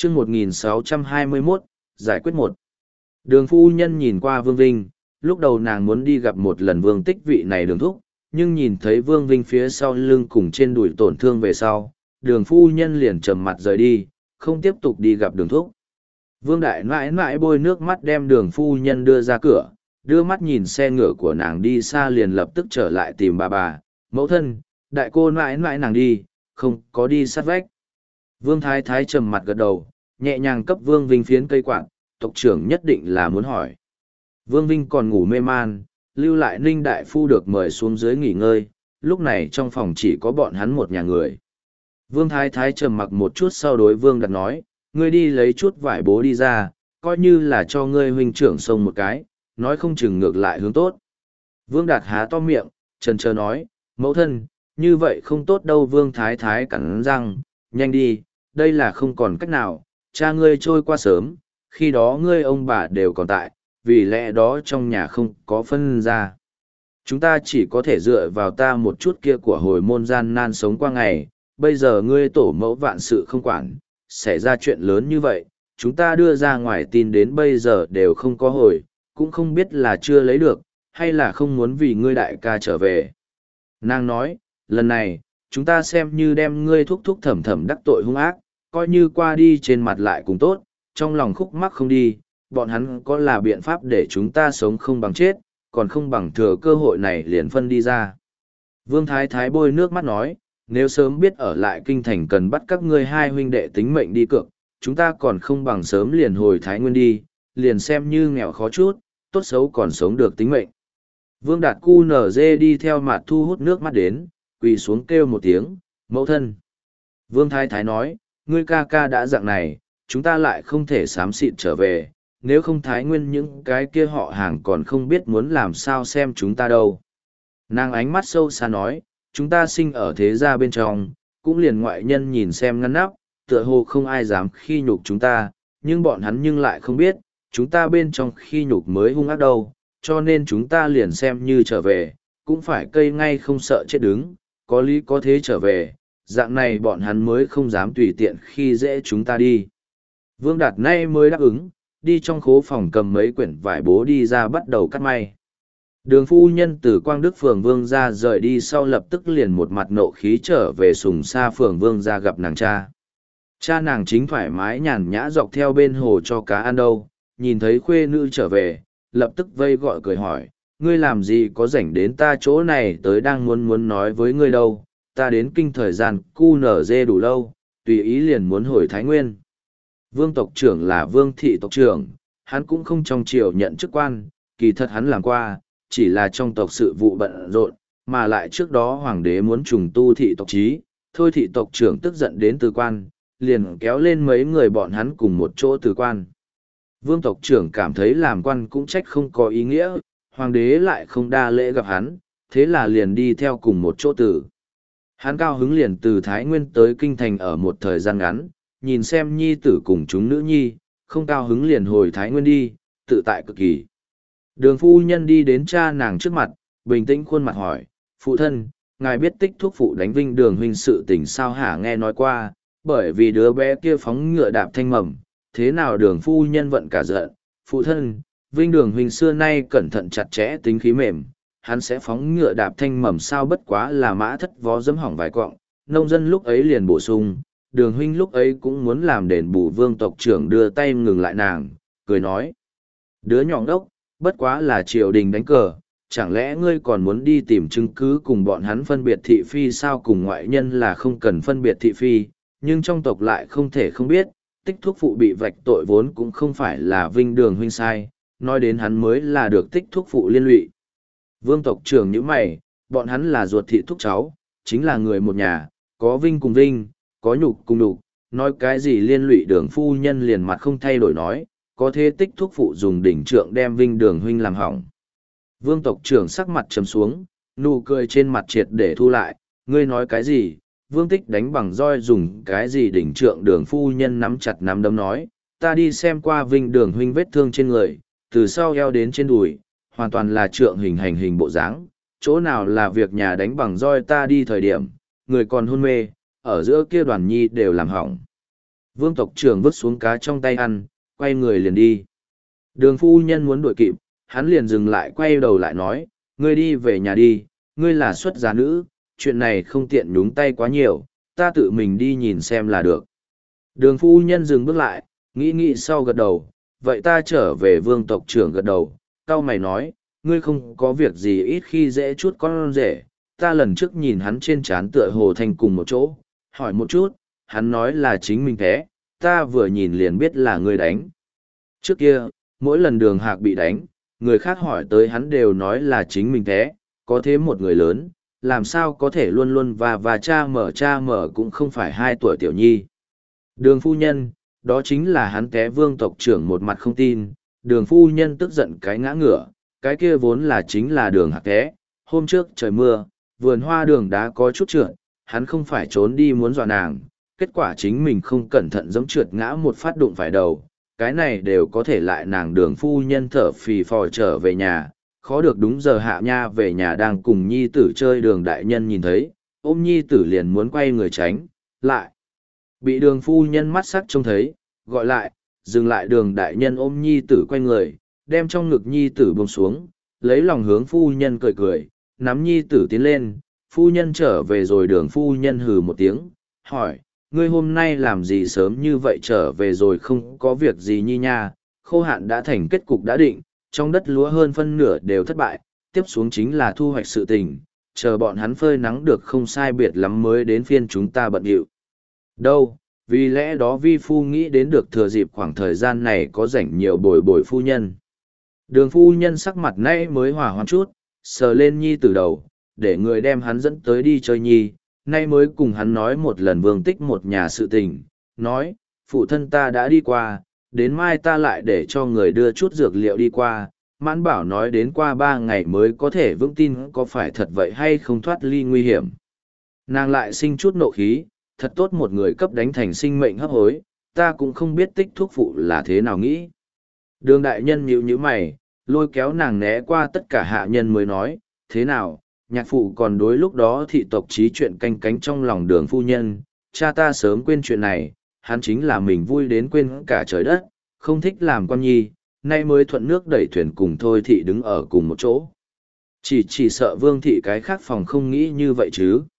chương 1621, giải quyết một. Đường phu nhân nhìn qua Vương Vinh, lúc đầu nàng muốn đi gặp một lần Vương Tích vị này đường thúc, nhưng nhìn thấy Vương Vinh phía sau lưng cùng trên đùi tổn thương về sau, đường phu nhân liền trầm mặt rời đi, không tiếp tục đi gặp đường thúc. Vương Đại mãi mãi bôi nước mắt đem đường phu nhân đưa ra cửa, đưa mắt nhìn xe ngựa của nàng đi xa liền lập tức trở lại tìm bà, mẫu thân, đại cô mãi mãi nàng đi, không có đi sát vách. Vương Thái Thái trầm mặt gật đầu, nhẹ nhàng cấp Vương Vinh phiến cây quạt, tộc trưởng nhất định là muốn hỏi. Vương Vinh còn ngủ mê man, lưu lại Ninh Đại Phu được mời xuống dưới nghỉ ngơi, lúc này trong phòng chỉ có bọn hắn một nhà người. Vương Thái Thái trầm mặc một chút sau đối Vương Đạt nói, ngươi đi lấy chút vải bố đi ra, coi như là cho ngươi huynh trưởng xông một cái, nói không chừng ngược lại hướng tốt. Vương Đạt há to miệng, chần chờ nói, mẫu thân, như vậy không tốt đâu. Vương Thái Thái cắn răng, nhanh đi, đây là không còn cách nào, cha ngươi trôi qua sớm, khi đó ngươi ông bà đều còn tại, vì lẽ đó trong nhà không có phân ra. Chúng ta chỉ có thể dựa vào ta một chút kia của hồi môn gian nan sống qua ngày, bây giờ ngươi tổ mẫu vạn sự không quản, xảy ra chuyện lớn như vậy, chúng ta đưa ra ngoài tin đến bây giờ đều không có hồi, cũng không biết là chưa lấy được, hay là không muốn vì ngươi đại ca trở về. Nàng nói, lần này, chúng ta xem như đem ngươi thúc thúc thẩm thẩm đắc tội hung ác, coi như qua đi trên mặt lại cùng tốt, trong lòng khúc mắc không đi, bọn hắn có là biện pháp để chúng ta sống không bằng chết, còn không bằng thừa cơ hội này liền phân đi ra. Vương Thái Thái bôi nước mắt nói, nếu sớm biết ở lại kinh thành cần bắt các ngươi hai huynh đệ tính mệnh đi cược, chúng ta còn không bằng sớm liền hồi Thái Nguyên đi, liền xem như nghèo khó chút, tốt xấu còn sống được tính mệnh. Vương Đạt cu nở dê đi theo mặt thu hút nước mắt đến, quỳ xuống kêu một tiếng, mẫu thân. Vương Thái Thái nói, ngươi ca ca đã dạng này, chúng ta lại không thể xám xịt trở về, nếu không Thái Nguyên những cái kia họ hàng còn không biết muốn làm sao xem chúng ta đâu. Nàng ánh mắt sâu xa nói, chúng ta sinh ở thế gia bên trong, cũng liền ngoại nhân nhìn xem ngăn nắp, tựa hồ không ai dám khi nhục chúng ta, nhưng bọn hắn nhưng lại không biết, chúng ta bên trong khi nhục mới hung ác đâu, cho nên chúng ta liền xem như trở về, cũng phải cây ngay không sợ chết đứng, có lý có thế trở về, dạng này bọn hắn mới không dám tùy tiện khi dễ chúng ta đi. Vương Đạt nay mới đáp ứng, đi trong khố phòng cầm mấy quyển vải bố đi ra bắt đầu cắt may. Đường phu nhân từ Quang Đức phường Vương ra rời đi sau lập tức liền một mặt nộ khí trở về Sùng Sa phường Vương ra gặp nàng cha. Cha nàng chính thoải mái nhàn nhã dọc theo bên hồ cho cá ăn đâu, nhìn thấy khuê nữ trở về, lập tức vây gọi cười hỏi, ngươi làm gì có rảnh đến ta chỗ này tới đang muốn nói với ngươi đâu, ta đến kinh thời gian cu nở dê đủ lâu, tùy ý liền muốn hồi Thái Nguyên. Vương tộc trưởng là Vương thị tộc trưởng, hắn cũng không trong triều nhận chức quan, kỳ thật hắn làm qua, chỉ là trong tộc sự vụ bận rộn, mà lại trước đó hoàng đế muốn trùng tu thị tộc chí, thôi thị tộc trưởng tức giận đến từ quan, liền kéo lên mấy người bọn hắn cùng một chỗ từ quan. Vương tộc trưởng cảm thấy làm quan cũng trách không có ý nghĩa, hoàng đế lại không đa lễ gặp hắn, thế là liền đi theo cùng một chỗ tử. Hắn cao hứng liền từ Thái Nguyên tới Kinh Thành ở một thời gian ngắn, nhìn xem nhi tử cùng chúng nữ nhi, không cao hứng liền hồi Thái Nguyên đi, tự tại cực kỳ. Đường phu nhân đi đến cha nàng trước mặt, bình tĩnh khuôn mặt hỏi, phụ thân, ngài biết tích thuốc phụ đánh Vinh Đường huynh sự tình sao hả? Nghe nói qua, bởi vì đứa bé kia phóng ngựa đạp thanh mầm, thế nào Đường phu nhân vận cả giận, phụ thân, Vinh Đường huynh xưa nay cẩn thận chặt chẽ tính khí mềm, hắn sẽ phóng ngựa đạp thanh mầm sao bất quá là mã thất vó dẫm hỏng vài quọng, nông dân lúc ấy liền bổ sung, Đường huynh lúc ấy cũng muốn làm đền bù. Vương tộc trưởng đưa tay ngừng lại nàng, cười nói, đứa nhỏ đốc, bất quá là triều đình đánh cờ, chẳng lẽ ngươi còn muốn đi tìm chứng cứ cùng bọn hắn phân biệt thị phi sao? Cùng ngoại nhân là không cần phân biệt thị phi, nhưng trong tộc lại không thể không biết, tích thuốc phụ bị vạch tội vốn cũng không phải là Vinh Đường huynh sai, nói đến hắn mới là được tích thuốc phụ liên lụy. Vương tộc trưởng như mày, bọn hắn là ruột thị thúc cháu, chính là người một nhà, có Vinh cùng Vinh, có nhục cùng nhục, nói cái gì liên lụy. Đường phu nhân liền mặt không thay đổi nói, có thế tích thuốc phụ dùng đỉnh trượng đem Vinh Đường huynh làm hỏng. Vương tộc trưởng sắc mặt trầm xuống, nụ cười trên mặt triệt để thu lại, ngươi nói cái gì? Vương tích đánh bằng roi dùng cái gì đỉnh trượng? Đường phu nhân nắm chặt nắm đấm nói, ta đi xem qua Vinh Đường huynh vết thương trên người, từ sau eo đến trên đùi, hoàn toàn là trượng hình hành hình bộ dáng, chỗ nào là việc nhà đánh bằng roi, ta đi thời điểm, người còn hôn mê, ở giữa kia đoàn nhi đều làm hỏng. Vương tộc trưởng vứt xuống cá trong tay ăn, quay người liền đi. Đường phu nhân muốn đuổi kịp, hắn liền dừng lại quay đầu lại nói, ngươi đi về nhà đi, ngươi là xuất gia nữ, chuyện này không tiện nhúng tay quá nhiều, ta tự mình đi nhìn xem là được. Đường phu nhân dừng bước lại, nghĩ sau gật đầu, vậy ta trở về vương tộc trưởng gật đầu, cau mày nói, ngươi không có việc gì ít khi dễ chút con rể, ta lần trước nhìn hắn trên trán tựa hồ thành cùng một chỗ, hỏi một chút, hắn nói là chính mình thế, ta vừa nhìn liền biết là ngươi đánh. Trước kia, mỗi lần đường hạc bị đánh, người khác hỏi tới hắn đều nói là chính mình thế, có thế một người lớn, làm sao có thể luôn luôn và cha mở cũng không phải 2 tuổi tiểu nhi. Đường phu nhân, đó chính là hắn té vương tộc trưởng một mặt không tin, đường phu nhân tức giận cái ngã ngửa, cái kia vốn là chính là đường hạc té, hôm trước trời mưa, vườn hoa đường đá có chút trượt, hắn không phải trốn đi muốn dọa nàng, kết quả chính mình không cẩn thận giống trượt ngã một phát đụng phải đầu, cái này đều có thể lại nàng đường phu nhân thở phì phò trở về nhà, khó được đúng giờ hạ nha về nhà đang cùng nhi tử chơi đường đại nhân nhìn thấy, ôm nhi tử liền muốn quay người tránh, lại. Bị đường phu nhân mắt sắc trông thấy, gọi lại, dừng lại đường đại nhân ôm nhi tử quay người, đem trong ngực nhi tử buông xuống, lấy lòng hướng phu nhân cười cười, nắm nhi tử tiến lên, phu nhân trở về rồi đường phu nhân hừ một tiếng, hỏi, ngươi hôm nay làm gì sớm như vậy trở về rồi không có việc gì nhi nha, khô hạn đã thành kết cục đã định, trong đất lúa hơn phân nửa đều thất bại, tiếp xuống chính là thu hoạch sự tình, chờ bọn hắn phơi nắng được không sai biệt lắm mới đến phiên chúng ta bận điệu. Đâu, vì lẽ đó vi phu nghĩ đến được thừa dịp khoảng thời gian này có rảnh nhiều bồi bồi phu nhân. Đường phu nhân sắc mặt nay mới hòa hoãn chút, sờ lên nhi từ đầu, để người đem hắn dẫn tới đi chơi nhi, nay mới cùng hắn nói một lần vương tích một nhà sự tình, nói, phụ thân ta đã đi qua, đến mai ta lại để cho người đưa chút dược liệu đi qua, mãn bảo nói đến qua 3 ngày mới có thể vững tin có phải thật vậy hay không thoát ly nguy hiểm. Nàng lại sinh chút nộ khí, thật tốt một người cấp đánh thành sinh mệnh hấp hối, ta cũng không biết tích thuốc phụ là thế nào nghĩ. Đường đại nhân nhíu nhíu mày, lôi kéo nàng né qua tất cả hạ nhân mới nói, thế nào, nhạc phụ còn đối lúc đó thị tộc trí chuyện canh cánh trong lòng đường phu nhân, cha ta sớm quên chuyện này, hắn chính là mình vui đến quên cả trời đất, không thích làm con nhi, nay mới thuận nước đẩy thuyền cùng thôi thị đứng ở cùng một chỗ. Chỉ sợ vương thị cái khác phòng không nghĩ như vậy chứ.